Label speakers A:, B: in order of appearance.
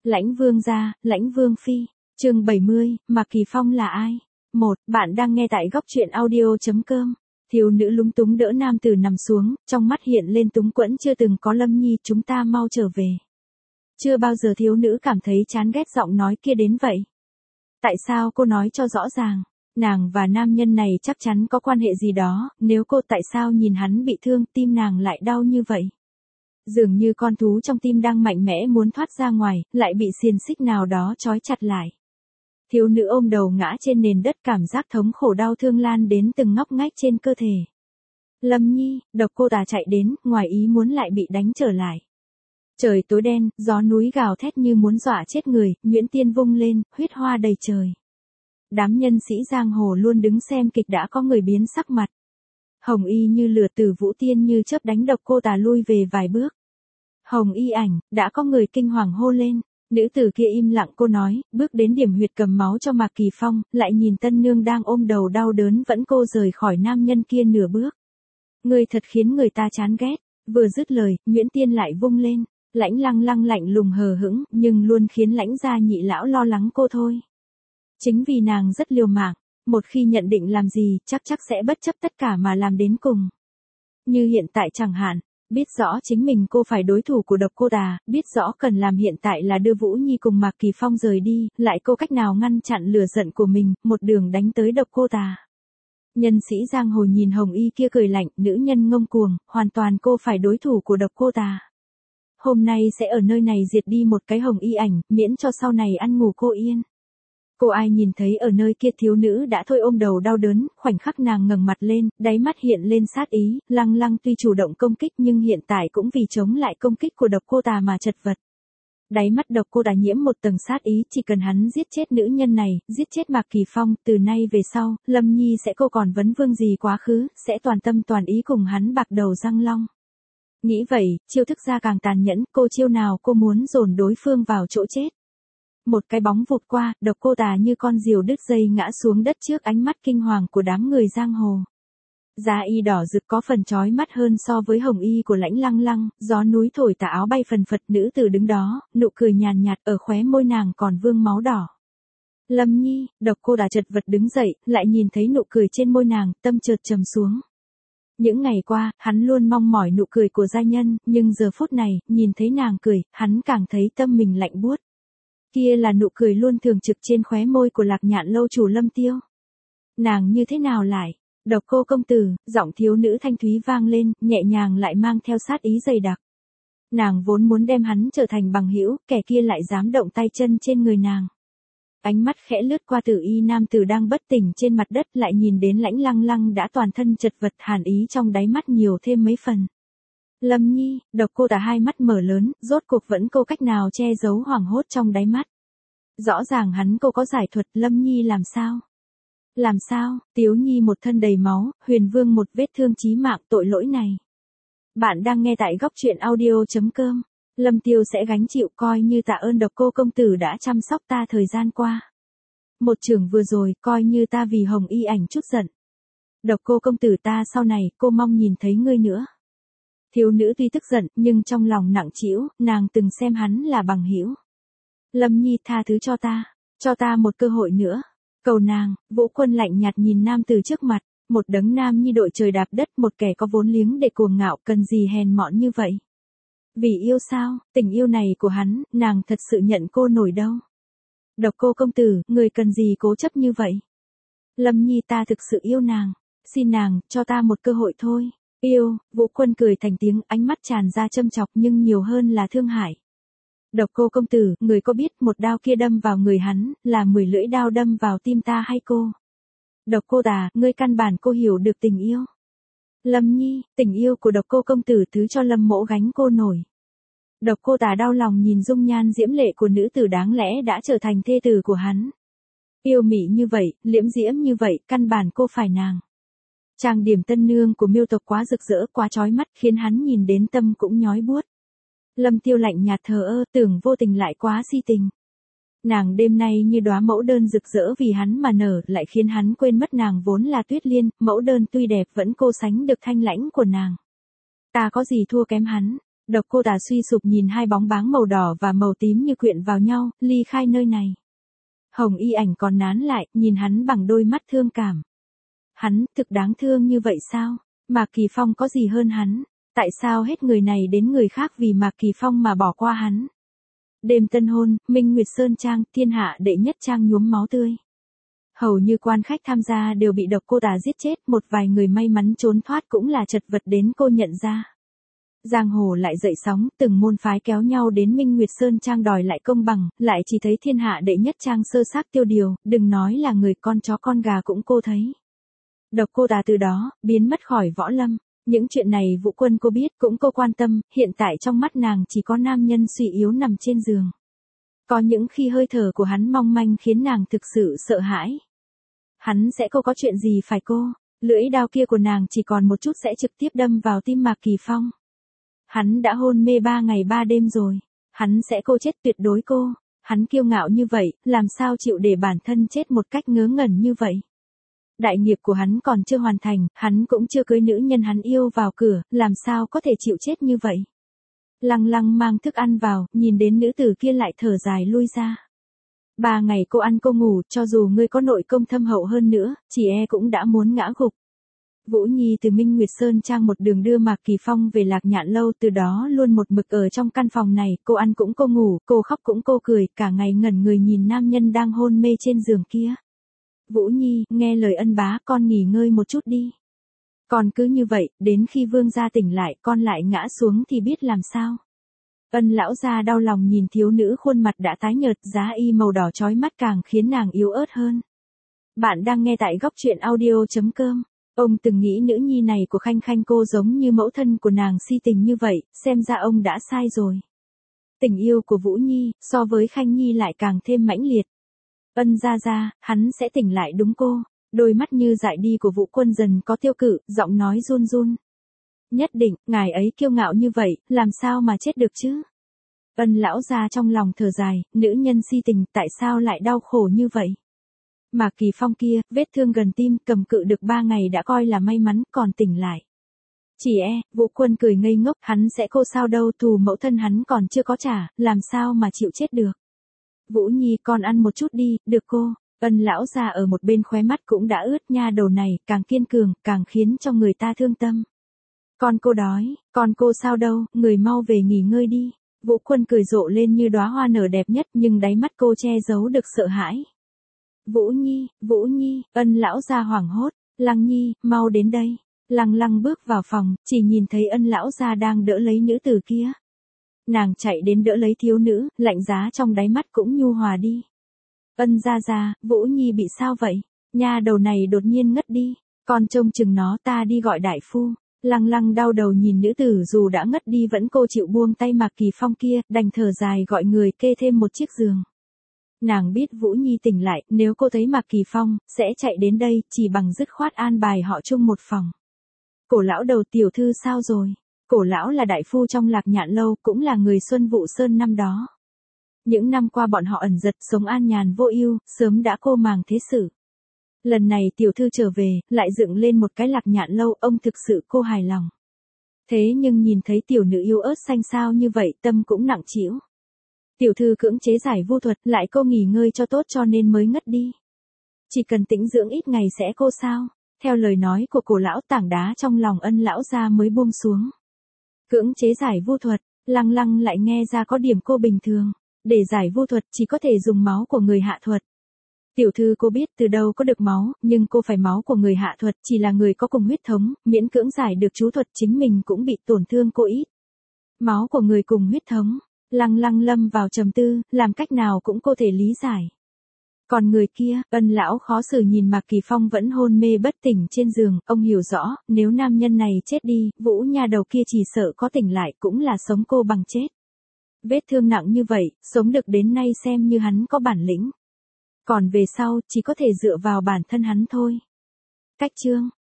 A: Lãnh Vương gia, Lãnh Vương phi. Chương 70, Mạc Kỳ Phong là ai? Bạn đang nghe tại góc truyện audio.com. Thiếu nữ lúng túng đỡ nam tử nằm xuống, trong mắt hiện lên túng quẫn chưa từng có. Lâm Nhi, chúng ta mau trở về. Chưa bao giờ thiếu nữ cảm thấy chán ghét giọng nói kia đến vậy. Tại sao cô nói cho rõ ràng? Nàng và nam nhân này chắc chắn có quan hệ gì đó, nếu cô tại sao nhìn hắn bị thương tim nàng lại đau như vậy? Dường như con thú trong tim đang mạnh mẽ muốn thoát ra ngoài, lại bị xiềng xích nào đó trói chặt lại. Thiếu nữ ôm đầu ngã trên nền đất, cảm giác thống khổ đau thương lan đến từng ngóc ngách trên cơ thể. Lâm Nhi, Độc Cô Tà chạy đến, ngoài ý muốn lại bị đánh trở lại. Trời tối đen, gió núi gào thét như muốn dọa chết người, nhuyễn tiên vung lên, huyết hoa đầy trời. Đám nhân sĩ giang hồ luôn đứng xem kịch đã có người biến sắc mặt. Hồng Y như lửa, Tử Vũ Tiên như chớp đánh Độc Cô Tà lui về vài bước. Hồng Y ảnh, đã có người kinh hoàng hô lên. Nữ tử kia im lặng, cô nói, bước đến điểm huyệt cầm máu cho Mạc Kỳ Phong, lại nhìn tân nương đang ôm đầu đau đớn vẫn cô rời khỏi nam nhân kia nửa bước. Người thật khiến người ta chán ghét. Vừa dứt lời, nhuyễn tiên lại vung lên. Lãnh Lăng Lăng lạnh lùng hờ hững, nhưng luôn khiến Lãnh gia nhị lão lo lắng cô thôi. Chính vì nàng rất liều mạng, một khi nhận định làm gì, chắc sẽ bất chấp tất cả mà làm đến cùng. Như hiện tại chẳng hạn, biết rõ chính mình cô phải đối thủ của Độc Cô Tà, biết rõ cần làm hiện tại là đưa Vũ Nhi cùng Mạc Kỳ Phong rời đi, lại cô cách nào ngăn chặn lửa giận của mình, một đường đánh tới Độc Cô Tà. Nhân sĩ giang hồ nhìn Hồng Y kia cười lạnh, nữ nhân ngông cuồng, hoàn toàn cô phải đối thủ của Độc Cô Tà. Hôm nay sẽ ở nơi này diệt đi một cái Hồng Y ảnh, miễn cho sau này ăn ngủ cô yên. Cô ai nhìn thấy ở nơi kia thiếu nữ đã thôi ôm đầu đau đớn, khoảnh khắc nàng ngẩng mặt lên, đáy mắt hiện lên sát ý, Lăng Lăng tuy chủ động công kích nhưng hiện tại cũng vì chống lại công kích của Độc Cô Tà mà chật vật. Đáy mắt Độc Cô Tà nhiễm một tầng sát ý, chỉ cần hắn giết chết nữ nhân này, giết chết Mạc Kỳ Phong, từ nay về sau, Lâm Nhi sẽ cô còn vấn vương gì quá khứ, sẽ toàn tâm toàn ý cùng hắn bạc đầu răng long. Nghĩ vậy, chiêu thức ra càng tàn nhẫn, cô chiêu nào cô muốn dồn đối phương vào chỗ chết. Một cái bóng vụt qua, Độc Cô Tà như con diều đứt dây ngã xuống đất trước ánh mắt kinh hoàng của đám người giang hồ. Da y đỏ rực có phần chói mắt hơn so với hồng y của Lãnh Lăng Lăng, gió núi thổi tà áo bay phần phật, nữ tử đứng đó, nụ cười nhàn nhạt ở khóe môi nàng còn vương máu đỏ. Lâm Nhi, Độc Cô Tà chật vật đứng dậy, lại nhìn thấy nụ cười trên môi nàng, tâm chợt trầm xuống. Những ngày qua, hắn luôn mong mỏi nụ cười của gia nhân, nhưng giờ phút này, nhìn thấy nàng cười, hắn càng thấy tâm mình lạnh buốt. Kia là nụ cười luôn thường trực trên khóe môi của Lạc Nhạn lâu chủ Lâm Tiêu. Nàng như thế nào lại? Độc Cô công tử, giọng thiếu nữ thanh thúy vang lên, nhẹ nhàng lại mang theo sát ý dày đặc. Nàng vốn muốn đem hắn trở thành bằng hữu, kẻ kia lại dám động tay chân trên người nàng. Ánh mắt khẽ lướt qua Tử Y nam tử đang bất tỉnh trên mặt đất, lại nhìn đến Lãnh Lăng Lăng đã toàn thân chật vật, hàn ý trong đáy mắt nhiều thêm mấy phần. Lâm Nhi, Độc Cô Tà hai mắt mở lớn, rốt cuộc vẫn cô cách nào che giấu hoảng hốt trong đáy mắt. Rõ ràng hắn cô có giải thuật, Lâm Nhi làm sao? Làm sao? Tiếu Nhi một thân đầy máu, Huyền Vương một vết thương chí mạng, tội lỗi này. Bạn đang nghe tại góc truyện audio.com. Lâm Tiêu sẽ gánh chịu, coi như tạ ơn Độc Cô công tử đã chăm sóc ta thời gian qua. Một chưởng vừa rồi, coi như ta vì Hồng Y ảnh chút giận. Độc Cô công tử, ta sau này, cô mong nhìn thấy ngươi nữa. Thiếu nữ tuy tức giận, nhưng trong lòng nặng trĩu, nàng từng xem hắn là bằng hữu. Lâm Nhi, tha thứ cho ta một cơ hội nữa. Cầu nàng. Vũ Quân lạnh nhạt nhìn nam từ trước mặt, một đấng nam nhi đội trời đạp đất, một kẻ có vốn liếng để cuồng ngạo, cần gì hèn mọn như vậy. Vì yêu sao, tình yêu này của hắn, nàng thật sự nhận cô nổi đâu. Độc Cô công tử, người cần gì cố chấp như vậy. Lâm Nhi, ta thực sự yêu nàng, xin nàng, cho ta một cơ hội thôi. Yêu, Vũ Quân cười thành tiếng, ánh mắt tràn ra châm chọc nhưng nhiều hơn là thương hại. Độc Cô công tử, người có biết một đao kia đâm vào người hắn, là 10 lưỡi đao đâm vào tim ta hay cô? Độc Cô Tà, ngươi căn bản cô hiểu được tình yêu. Lâm Nhi, tình yêu của Độc Cô công tử thứ cho Lâm mỗ gánh cô nổi. Độc Cô Tà đau lòng nhìn dung nhan diễm lệ của nữ tử đáng lẽ đã trở thành thê tử của hắn. Yêu mị như vậy, liễm diễm như vậy, căn bản cô phải nàng. Trang điểm tân nương của Miêu tộc quá rực rỡ, quá chói mắt, khiến hắn nhìn đến tâm cũng nhói buốt. Lâm Tiêu lạnh nhạt thờ ơ, tưởng vô tình lại quá si tình. Nàng đêm nay như đóa mẫu đơn rực rỡ vì hắn mà nở, lại khiến hắn quên mất nàng vốn là Tuyết Liên, mẫu đơn tuy đẹp vẫn cô sánh được thanh lãnh của nàng. Ta có gì thua kém hắn? Độc Cô Tà suy sụp nhìn hai bóng báng màu đỏ và màu tím như quyện vào nhau, ly khai nơi này. Hồng Y Ảnh còn nán lại, nhìn hắn bằng đôi mắt thương cảm. Hắn, thực đáng thương như vậy sao? Mạc Kỳ Phong có gì hơn hắn? Tại sao hết người này đến người khác vì Mạc Kỳ Phong mà bỏ qua hắn? Đêm tân hôn, Minh Nguyệt Sơn Trang, thiên hạ đệ nhất trang nhuốm máu tươi. Hầu như quan khách tham gia đều bị Độc Cô Tà giết chết, một vài người may mắn trốn thoát cũng là chật vật đến cô nhận ra. Giang hồ lại dậy sóng, từng môn phái kéo nhau đến Minh Nguyệt Sơn Trang đòi lại công bằng, lại chỉ thấy thiên hạ đệ nhất trang sơ xác tiêu điều, đừng nói là người con chó con gà cũng cô thấy. Độc Cô Tà từ đó, biến mất khỏi võ lâm. Những chuyện này Vũ Quân cô biết, cũng cô quan tâm, hiện tại trong mắt nàng chỉ có nam nhân suy yếu nằm trên giường. Có những khi hơi thở của hắn mong manh khiến nàng thực sự sợ hãi. Hắn sẽ có chuyện gì phải cô, lưỡi đao kia của nàng chỉ còn một chút sẽ trực tiếp đâm vào tim Mạc Kỳ Phong. Hắn đã hôn mê 3 ngày 3 đêm rồi, hắn sẽ cô chết tuyệt đối cô, hắn kiêu ngạo như vậy, làm sao chịu để bản thân chết một cách ngớ ngẩn như vậy. Đại nghiệp của hắn còn chưa hoàn thành, hắn cũng chưa cưới nữ nhân hắn yêu vào cửa, làm sao có thể chịu chết như vậy. Lăng Lăng mang thức ăn vào, nhìn đến nữ tử kia lại thở dài lui ra. 3 ngày cô ăn cô ngủ, cho dù ngươi có nội công thâm hậu hơn nữa, chỉ e cũng đã muốn ngã gục. Vũ Nhi từ Minh Nguyệt Sơn Trang một đường đưa Mạc Kỳ Phong về Lạc Nhạn Lâu, từ đó luôn một mực ở trong căn phòng này, cô ăn cũng cô ngủ, cô khóc cũng cô cười, cả ngày ngẩn người nhìn nam nhân đang hôn mê trên giường kia. Vũ Nhi, nghe lời ân bá, con nghỉ ngơi một chút đi. Còn cứ như vậy, đến khi vương gia tỉnh lại, con lại ngã xuống thì biết làm sao. Ân lão gia đau lòng nhìn thiếu nữ khuôn mặt đã tái nhợt, giá y màu đỏ chói mắt càng khiến nàng yếu ớt hơn. Bạn đang nghe tại góc truyện audio.com. Ông từng nghĩ nữ nhi này của Khanh Khanh cô giống như mẫu thân của nàng si tình như vậy, xem ra ông đã sai rồi. Tình yêu của Vũ Nhi, so với Khanh Nhi lại càng thêm mãnh liệt. Ân gia gia, hắn sẽ tỉnh lại đúng cô. Đôi mắt như dại đi của Vũ Quân dần có tiêu cự, giọng nói run run. Nhất định, ngài ấy kiêu ngạo như vậy, làm sao mà chết được chứ? Ân lão gia trong lòng thở dài, nữ nhân si tình, tại sao lại đau khổ như vậy? Mạc Kỳ Phong kia, vết thương gần tim, cầm cự được 3 ngày đã coi là may mắn, còn tỉnh lại. Chỉ e, Vũ Quân cười ngây ngốc, hắn sẽ cô sao đâu, thù mẫu thân hắn còn chưa có trả, làm sao mà chịu chết được. Vũ Nhi, con ăn một chút đi, được cô. Ân lão già ở một bên khóe mắt cũng đã ướt, nha đầu này, càng kiên cường, càng khiến cho người ta thương tâm. Con cô đói, con cô sao đâu, người mau về nghỉ ngơi đi. Vũ Quân cười rộ lên như đóa hoa nở đẹp nhất, nhưng đáy mắt cô che giấu được sợ hãi. Vũ Nhi, Ân lão già hoảng hốt, Lăng Nhi, mau đến đây. Lăng Lăng bước vào phòng, chỉ nhìn thấy Ân lão già đang đỡ lấy nữ tử kia. Nàng chạy đến đỡ lấy thiếu nữ, lạnh giá trong đáy mắt cũng nhu hòa đi. Ân gia gia, Vũ Nhi bị sao vậy? Nha đầu này đột nhiên ngất đi, con trông chừng nó, ta đi gọi đại phu. Lăng Lăng đau đầu nhìn nữ tử dù đã ngất đi vẫn cô chịu buông tay Mạc Kỳ Phong kia, đành thở dài gọi người kê thêm một chiếc giường. Nàng biết Vũ Nhi tỉnh lại, nếu cô thấy Mạc Kỳ Phong, sẽ chạy đến đây, chỉ bằng dứt khoát an bài họ chung một phòng. Cổ lão đầu, tiểu thư sao rồi? Cổ lão là đại phu trong Lạc Nhạn Lâu, cũng là người Xuân Vụ Sơn năm đó. Những năm qua bọn họ ẩn giật, sống an nhàn vô ưu, sớm đã cô màng thế sự. Lần này tiểu thư trở về, lại dựng lên một cái Lạc Nhạn Lâu, ông thực sự cô hài lòng. Thế nhưng nhìn thấy tiểu nữ yêu ớt xanh xao như vậy, tâm cũng nặng trĩu. Tiểu thư cưỡng chế giải vu thuật, lại cô nghỉ ngơi cho tốt cho nên mới ngất đi. Chỉ cần tĩnh dưỡng ít ngày sẽ cô sao? Theo lời nói của cổ lão, tảng đá trong lòng Ân lão gia mới buông xuống. Cưỡng chế giải vu thuật, Lăng Lăng lại nghe ra có điểm cô bình thường. Để giải vu thuật chỉ có thể dùng máu của người hạ thuật. Tiểu thư cô biết từ đâu có được máu, nhưng cô phải máu của người hạ thuật, chỉ là người có cùng huyết thống, miễn cưỡng giải được chú thuật, chính mình cũng bị tổn thương cô ít. Máu của người cùng huyết thống. Lăng Lăng lâm vào trầm tư, làm cách nào cũng cô thể lý giải. Còn người kia, Ân lão khó xử nhìn Mạc Kỳ Phong vẫn hôn mê bất tỉnh trên giường, ông hiểu rõ, nếu nam nhân này chết đi, Vũ nha đầu kia chỉ sợ có tỉnh lại cũng là sống cô bằng chết. Vết thương nặng như vậy, sống được đến nay xem như hắn có bản lĩnh. Còn về sau, chỉ có thể dựa vào bản thân hắn thôi. Cách chương